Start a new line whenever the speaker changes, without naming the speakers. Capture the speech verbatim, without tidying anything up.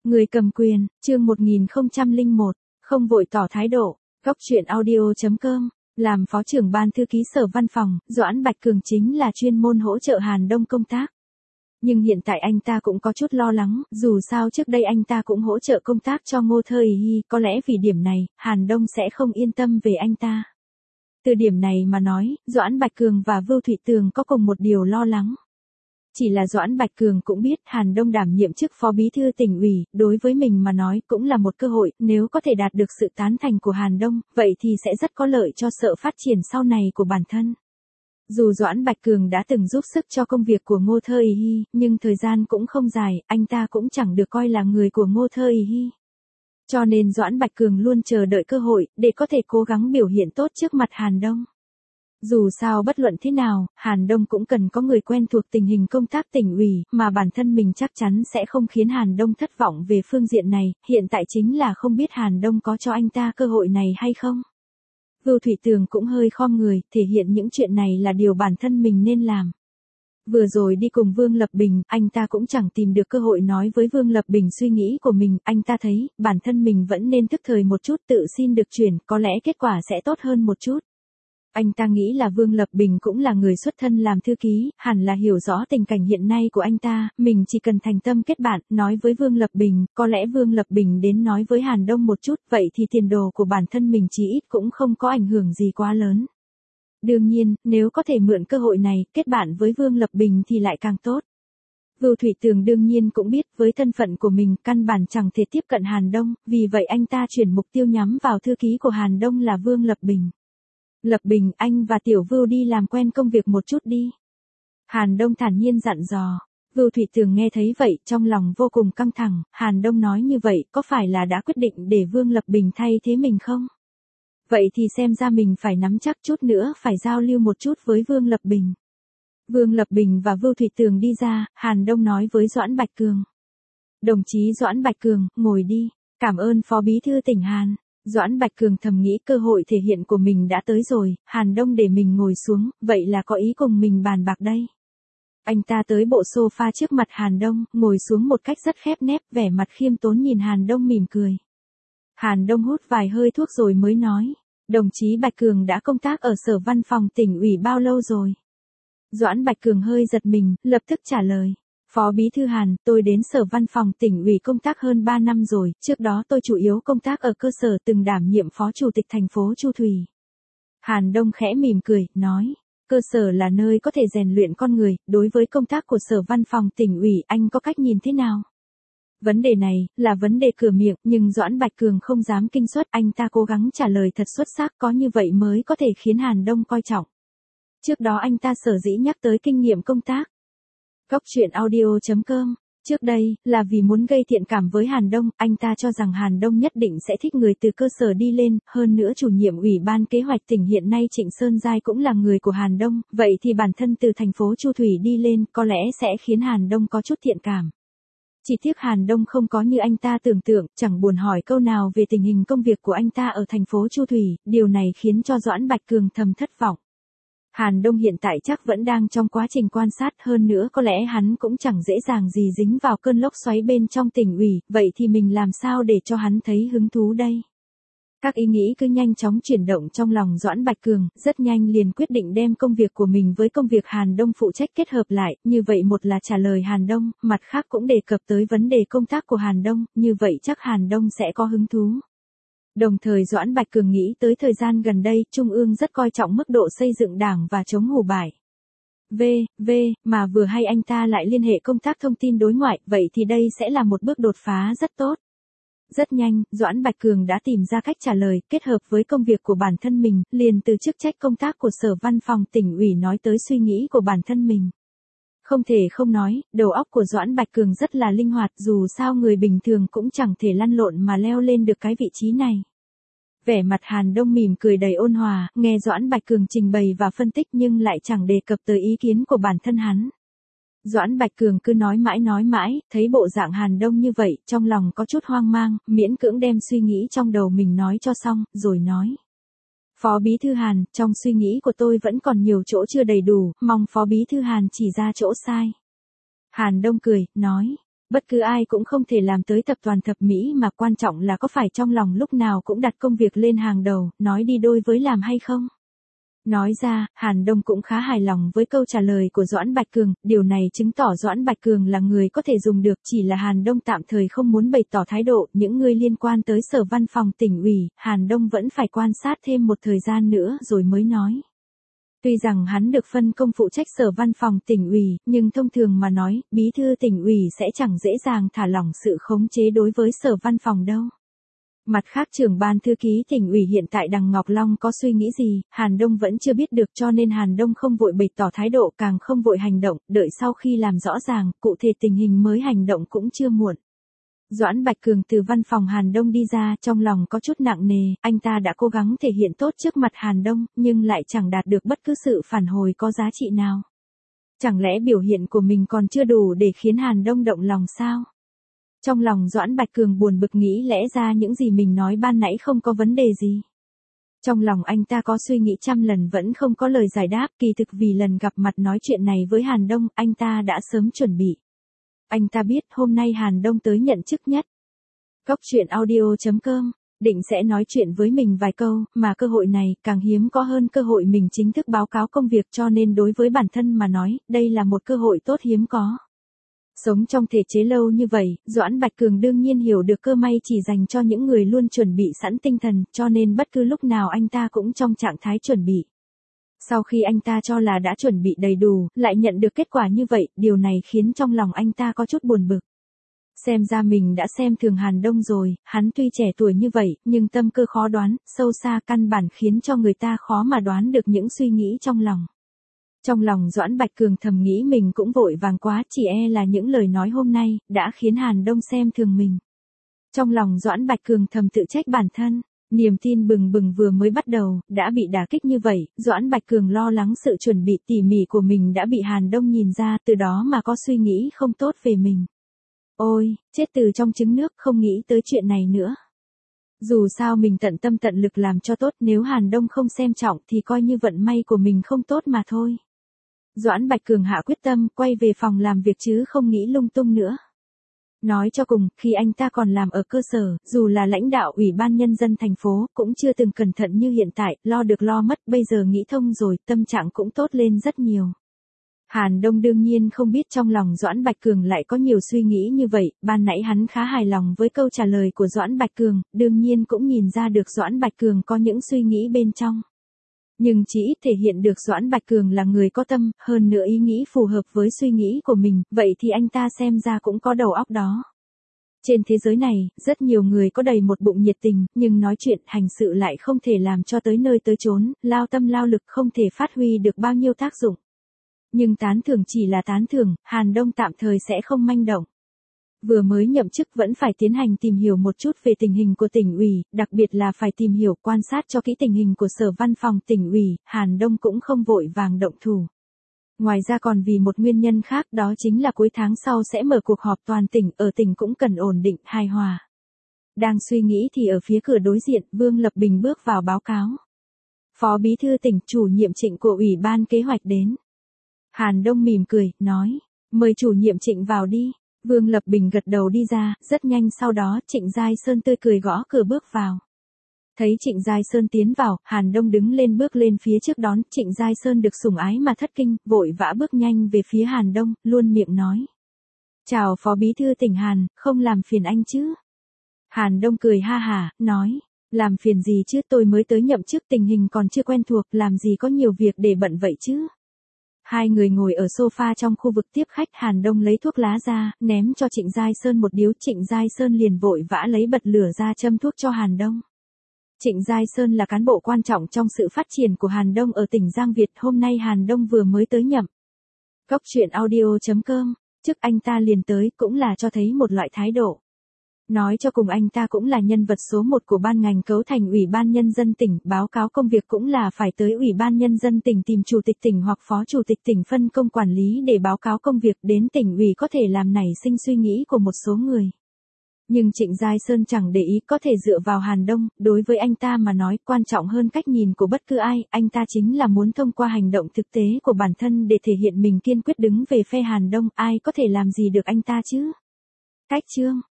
Người cầm quyền, chương một nghìn không trăm lẻ một, không vội tỏ thái độ, góc truyện audio.com, làm phó trưởng ban thư ký sở văn phòng, Doãn Bạch Cường chính là chuyên môn hỗ trợ Hàn Đông công tác. Nhưng hiện tại anh ta cũng có chút lo lắng, dù sao trước đây anh ta cũng hỗ trợ công tác cho Ngô Thơ Hy, có lẽ vì điểm này, Hàn Đông sẽ không yên tâm về anh ta. Từ điểm này mà nói, Doãn Bạch Cường và Vưu Thụy Tường có cùng một điều lo lắng. Chỉ là Doãn Bạch Cường cũng biết Hàn Đông đảm nhiệm chức phó bí thư tỉnh ủy, đối với mình mà nói cũng là một cơ hội, nếu có thể đạt được sự tán thành của Hàn Đông, vậy thì sẽ rất có lợi cho sự phát triển sau này của bản thân. Dù Doãn Bạch Cường đã từng giúp sức cho công việc của Ngô Thơ Hy, nhưng thời gian cũng không dài, anh ta cũng chẳng được coi là người của Ngô Thơ Hy. Cho nên Doãn Bạch Cường luôn chờ đợi cơ hội, để có thể cố gắng biểu hiện tốt trước mặt Hàn Đông. Dù sao bất luận thế nào, Hàn Đông cũng cần có người quen thuộc tình hình công tác tỉnh ủy, mà bản thân mình chắc chắn sẽ không khiến Hàn Đông thất vọng về phương diện này, hiện tại chính là không biết Hàn Đông có cho anh ta cơ hội này hay không. Vưu Thụy Tường cũng hơi khom người, thể hiện những chuyện này là điều bản thân mình nên làm. Vừa rồi đi cùng Vương Lập Bình, anh ta cũng chẳng tìm được cơ hội nói với Vương Lập Bình suy nghĩ của mình, anh ta thấy, bản thân mình vẫn nên thức thời một chút tự xin được chuyển, có lẽ kết quả sẽ tốt hơn một chút. Anh ta nghĩ là Vương Lập Bình cũng là người xuất thân làm thư ký, hẳn là hiểu rõ tình cảnh hiện nay của anh ta, mình chỉ cần thành tâm kết bạn, nói với Vương Lập Bình, có lẽ Vương Lập Bình đến nói với Hàn Đông một chút, vậy thì tiền đồ của bản thân mình chí ít cũng không có ảnh hưởng gì quá lớn. Đương nhiên, nếu có thể mượn cơ hội này, kết bạn với Vương Lập Bình thì lại càng tốt. Vưu Thụy Tường đương nhiên cũng biết, với thân phận của mình, căn bản chẳng thể tiếp cận Hàn Đông, vì vậy anh ta chuyển mục tiêu nhắm vào thư ký của Hàn Đông là Vương Lập Bình. Lập Bình, anh và Tiểu Vưu đi làm quen công việc một chút đi. Hàn Đông thản nhiên dặn dò. Vưu Thụy Tường nghe thấy vậy, trong lòng vô cùng căng thẳng, Hàn Đông nói như vậy, có phải là đã quyết định để Vương Lập Bình thay thế mình không? Vậy thì xem ra mình phải nắm chắc chút nữa, phải giao lưu một chút với Vương Lập Bình. Vương Lập Bình và Vưu Thụy Tường đi ra, Hàn Đông nói với Doãn Bạch Cường. Đồng chí Doãn Bạch Cường, ngồi đi, cảm ơn Phó Bí thư tỉnh Hàn. Doãn Bạch Cường thầm nghĩ cơ hội thể hiện của mình đã tới rồi, Hàn Đông để mình ngồi xuống, vậy là có ý cùng mình bàn bạc đây. Anh ta tới bộ sofa trước mặt Hàn Đông, ngồi xuống một cách rất khép nép, vẻ mặt khiêm tốn nhìn Hàn Đông mỉm cười. Hàn Đông hút vài hơi thuốc rồi mới nói, đồng chí Bạch Cường đã công tác ở sở văn phòng tỉnh ủy bao lâu rồi? Doãn Bạch Cường hơi giật mình, lập tức trả lời. Phó Bí thư Hàn, tôi đến sở văn phòng tỉnh ủy công tác hơn ba năm rồi, trước đó tôi chủ yếu công tác ở cơ sở từng đảm nhiệm phó chủ tịch thành phố Chu Thủy. Hàn Đông khẽ mỉm cười, nói, cơ sở là nơi có thể rèn luyện con người, đối với công tác của sở văn phòng tỉnh ủy anh có cách nhìn thế nào? Vấn đề này, là vấn đề cửa miệng, nhưng Doãn Bạch Cường không dám kinh suất, anh ta cố gắng trả lời thật xuất sắc, có như vậy mới có thể khiến Hàn Đông coi trọng. Trước đó anh ta sở dĩ nhắc tới kinh nghiệm công tác. Góc truyện audio.com, trước đây, là vì muốn gây thiện cảm với Hàn Đông, anh ta cho rằng Hàn Đông nhất định sẽ thích người từ cơ sở đi lên, hơn nữa chủ nhiệm ủy ban kế hoạch tỉnh hiện nay Trịnh Sơn Giai cũng là người của Hàn Đông, vậy thì bản thân từ thành phố Chu Thủy đi lên, có lẽ sẽ khiến Hàn Đông có chút thiện cảm. Chỉ tiếc Hàn Đông không có như anh ta tưởng tượng, chẳng buồn hỏi câu nào về tình hình công việc của anh ta ở thành phố Chu Thủy, điều này khiến cho Doãn Bạch Cường thầm thất vọng. Hàn Đông hiện tại chắc vẫn đang trong quá trình quan sát, hơn nữa có lẽ hắn cũng chẳng dễ dàng gì dính vào cơn lốc xoáy bên trong tỉnh ủy, vậy thì mình làm sao để cho hắn thấy hứng thú đây? Các ý nghĩ cứ nhanh chóng chuyển động trong lòng Doãn Bạch Cường, rất nhanh liền quyết định đem công việc của mình với công việc Hàn Đông phụ trách kết hợp lại, như vậy một là trả lời Hàn Đông, mặt khác cũng đề cập tới vấn đề công tác của Hàn Đông, như vậy chắc Hàn Đông sẽ có hứng thú. Đồng thời Doãn Bạch Cường nghĩ tới thời gian gần đây, Trung ương rất coi trọng mức độ xây dựng đảng và chống hủ bại. V, V, mà vừa hay anh ta lại liên hệ công tác thông tin đối ngoại, vậy thì đây sẽ là một bước đột phá rất tốt. Rất nhanh, Doãn Bạch Cường đã tìm ra cách trả lời, kết hợp với công việc của bản thân mình, liền từ chức trách công tác của sở văn phòng tỉnh ủy nói tới suy nghĩ của bản thân mình. Không thể không nói, đầu óc của Doãn Bạch Cường rất là linh hoạt, dù sao người bình thường cũng chẳng thể lăn lộn mà leo lên được cái vị trí này. Vẻ mặt Hàn Đông mỉm cười đầy ôn hòa, nghe Doãn Bạch Cường trình bày và phân tích nhưng lại chẳng đề cập tới ý kiến của bản thân hắn. Doãn Bạch Cường cứ nói mãi nói mãi, thấy bộ dạng Hàn Đông như vậy, trong lòng có chút hoang mang, miễn cưỡng đem suy nghĩ trong đầu mình nói cho xong, rồi nói. Phó Bí thư Hàn, trong suy nghĩ của tôi vẫn còn nhiều chỗ chưa đầy đủ, mong Phó Bí thư Hàn chỉ ra chỗ sai. Hàn Đông cười, nói, Bất cứ ai cũng không thể làm tới tập đoàn thập mỹ mà quan trọng là có phải trong lòng lúc nào cũng đặt công việc lên hàng đầu, nói đi đôi với làm hay không. Nói ra, Hàn Đông cũng khá hài lòng với câu trả lời của Doãn Bạch Cường, điều này chứng tỏ Doãn Bạch Cường là người có thể dùng được, chỉ là Hàn Đông tạm thời không muốn bày tỏ thái độ, những người liên quan tới sở văn phòng tỉnh ủy, Hàn Đông vẫn phải quan sát thêm một thời gian nữa rồi mới nói. Tuy rằng hắn được phân công phụ trách sở văn phòng tỉnh ủy, nhưng thông thường mà nói, bí thư tỉnh ủy sẽ chẳng dễ dàng thả lỏng sự khống chế đối với sở văn phòng đâu. Mặt khác trưởng ban thư ký tỉnh ủy hiện tại Đằng Ngọc Long có suy nghĩ gì, Hàn Đông vẫn chưa biết được, cho nên Hàn Đông không vội bày tỏ thái độ, càng không vội hành động, đợi sau khi làm rõ ràng, cụ thể tình hình mới hành động cũng chưa muộn. Doãn Bạch Cường từ văn phòng Hàn Đông đi ra, trong lòng có chút nặng nề, anh ta đã cố gắng thể hiện tốt trước mặt Hàn Đông, nhưng lại chẳng đạt được bất cứ sự phản hồi có giá trị nào. Chẳng lẽ biểu hiện của mình còn chưa đủ để khiến Hàn Đông động lòng sao? Trong lòng Doãn Bạch Cường buồn bực, nghĩ lẽ ra những gì mình nói ban nãy không có vấn đề gì. Trong lòng anh ta có suy nghĩ trăm lần vẫn không có lời giải đáp, kỳ thực vì lần gặp mặt nói chuyện này với Hàn Đông, anh ta đã sớm chuẩn bị. Anh ta biết hôm nay Hàn Đông tới nhận chức nhất. Cốc truyện audio chấm com, định sẽ nói chuyện với mình vài câu, mà cơ hội này càng hiếm có hơn cơ hội mình chính thức báo cáo công việc, cho nên đối với bản thân mà nói, đây là một cơ hội tốt hiếm có. Sống trong thể chế lâu như vậy, Doãn Bạch Cường đương nhiên hiểu được cơ may chỉ dành cho những người luôn chuẩn bị sẵn tinh thần, cho nên bất cứ lúc nào anh ta cũng trong trạng thái chuẩn bị. Sau khi anh ta cho là đã chuẩn bị đầy đủ, lại nhận được kết quả như vậy, điều này khiến trong lòng anh ta có chút buồn bực. Xem ra mình đã xem thường Hàn Đông rồi, hắn tuy trẻ tuổi như vậy, nhưng tâm cơ khó đoán, sâu xa căn bản khiến cho người ta khó mà đoán được những suy nghĩ trong lòng. Trong lòng Doãn Bạch Cường thầm nghĩ mình cũng vội vàng quá, chỉ e là những lời nói hôm nay, đã khiến Hàn Đông xem thường mình. Trong lòng Doãn Bạch Cường thầm tự trách bản thân, niềm tin bừng bừng vừa mới bắt đầu, đã bị đả kích như vậy, Doãn Bạch Cường lo lắng sự chuẩn bị tỉ mỉ của mình đã bị Hàn Đông nhìn ra, từ đó mà có suy nghĩ không tốt về mình. Ôi, chết từ trong trứng nước, không nghĩ tới chuyện này nữa. Dù sao mình tận tâm tận lực làm cho tốt, nếu Hàn Đông không xem trọng thì coi như vận may của mình không tốt mà thôi. Doãn Bạch Cường hạ quyết tâm, quay về phòng làm việc chứ không nghĩ lung tung nữa. Nói cho cùng, khi anh ta còn làm ở cơ sở, dù là lãnh đạo Ủy ban Nhân dân thành phố, cũng chưa từng cẩn thận như hiện tại, lo được lo mất, bây giờ nghĩ thông rồi, tâm trạng cũng tốt lên rất nhiều. Hàn Đông đương nhiên không biết trong lòng Doãn Bạch Cường lại có nhiều suy nghĩ như vậy, ban nãy hắn khá hài lòng với câu trả lời của Doãn Bạch Cường, đương nhiên cũng nhìn ra được Doãn Bạch Cường có những suy nghĩ bên trong. Nhưng chỉ ít thể hiện được Doãn Bạch Cường là người có tâm, hơn nữa ý nghĩ phù hợp với suy nghĩ của mình, vậy thì anh ta xem ra cũng có đầu óc đó. Trên thế giới này, rất nhiều người có đầy một bụng nhiệt tình, nhưng nói chuyện, hành sự lại không thể làm cho tới nơi tới chốn, lao tâm lao lực không thể phát huy được bao nhiêu tác dụng. Nhưng tán thưởng chỉ là tán thưởng, Hàn Đông tạm thời sẽ không manh động. Vừa mới nhậm chức vẫn phải tiến hành tìm hiểu một chút về tình hình của tỉnh ủy, đặc biệt là phải tìm hiểu quan sát cho kỹ tình hình của sở văn phòng tỉnh ủy, Hàn Đông cũng không vội vàng động thủ. Ngoài ra còn vì một nguyên nhân khác, đó chính là cuối tháng sau sẽ mở cuộc họp toàn tỉnh, ở tỉnh cũng cần ổn định, hài hòa. Đang suy nghĩ thì ở phía cửa đối diện, Vương Lập Bình bước vào báo cáo. Phó Bí thư tỉnh, chủ nhiệm Trịnh của Ủy ban Kế hoạch đến. Hàn Đông mỉm cười, nói, mời chủ nhiệm Trịnh vào đi. Vương Lập Bình gật đầu đi ra, rất nhanh sau đó Trịnh Giai Sơn tươi cười gõ cửa bước vào. Thấy Trịnh Giai Sơn tiến vào, Hàn Đông đứng lên bước lên phía trước đón, Trịnh Giai Sơn được sủng ái mà thất kinh, vội vã bước nhanh về phía Hàn Đông, luôn miệng nói. Chào Phó Bí thư tỉnh Hàn, không làm phiền anh chứ? Hàn Đông cười ha hả, nói, làm phiền gì chứ, tôi mới tới nhậm chức, tình hình còn chưa quen thuộc, làm gì có nhiều việc để bận vậy chứ? Hai người ngồi ở sofa trong khu vực tiếp khách, Hàn Đông lấy thuốc lá ra, ném cho Trịnh Giai Sơn một điếu, Trịnh Giai Sơn liền vội vã lấy bật lửa ra châm thuốc cho Hàn Đông. Trịnh Giai Sơn là cán bộ quan trọng trong sự phát triển của Hàn Đông ở tỉnh Giang Việt, hôm nay Hàn Đông vừa mới tới nhậm. Cốc truyện audio chấm com, trước anh ta liền tới cũng là cho thấy một loại thái độ. Nói cho cùng anh ta cũng là nhân vật số một của ban ngành cấu thành Ủy ban Nhân dân tỉnh, báo cáo công việc cũng là phải tới Ủy ban Nhân dân tỉnh tìm chủ tịch tỉnh hoặc phó chủ tịch tỉnh phân công quản lý để báo cáo công việc đến tỉnh ủy, có thể làm nảy sinh suy nghĩ của một số người. Nhưng Trịnh Giai Sơn chẳng để ý, có thể dựa vào Hàn Đông, đối với anh ta mà nói quan trọng hơn cách nhìn của bất cứ ai, anh ta chính là muốn thông qua hành động thực tế của bản thân để thể hiện mình kiên quyết đứng về phe Hàn Đông, ai có thể làm gì được anh ta chứ? Cách chương